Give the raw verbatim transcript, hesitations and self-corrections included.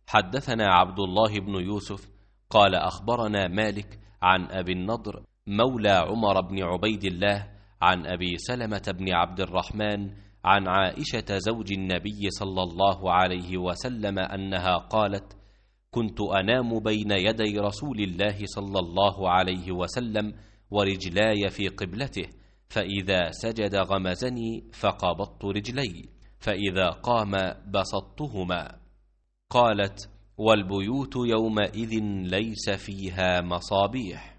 حدثنا عبد الله بن يوسف قال أخبرنا مالك عن أبي النضر مولى عمر بن عبيد الله عن أبي سلمة بن عبد الرحمن عن عائشة زوج النبي صلى الله عليه وسلم أنها قالت: كنت أنام بين يدي رسول الله صلى الله عليه وسلم ورجلاي في قبلته، فإذا سجد غمزني فقبضت رجلي، فإذا قام بسطتهما. قالت: والبيوت يومئذ ليس فيها مصابيح.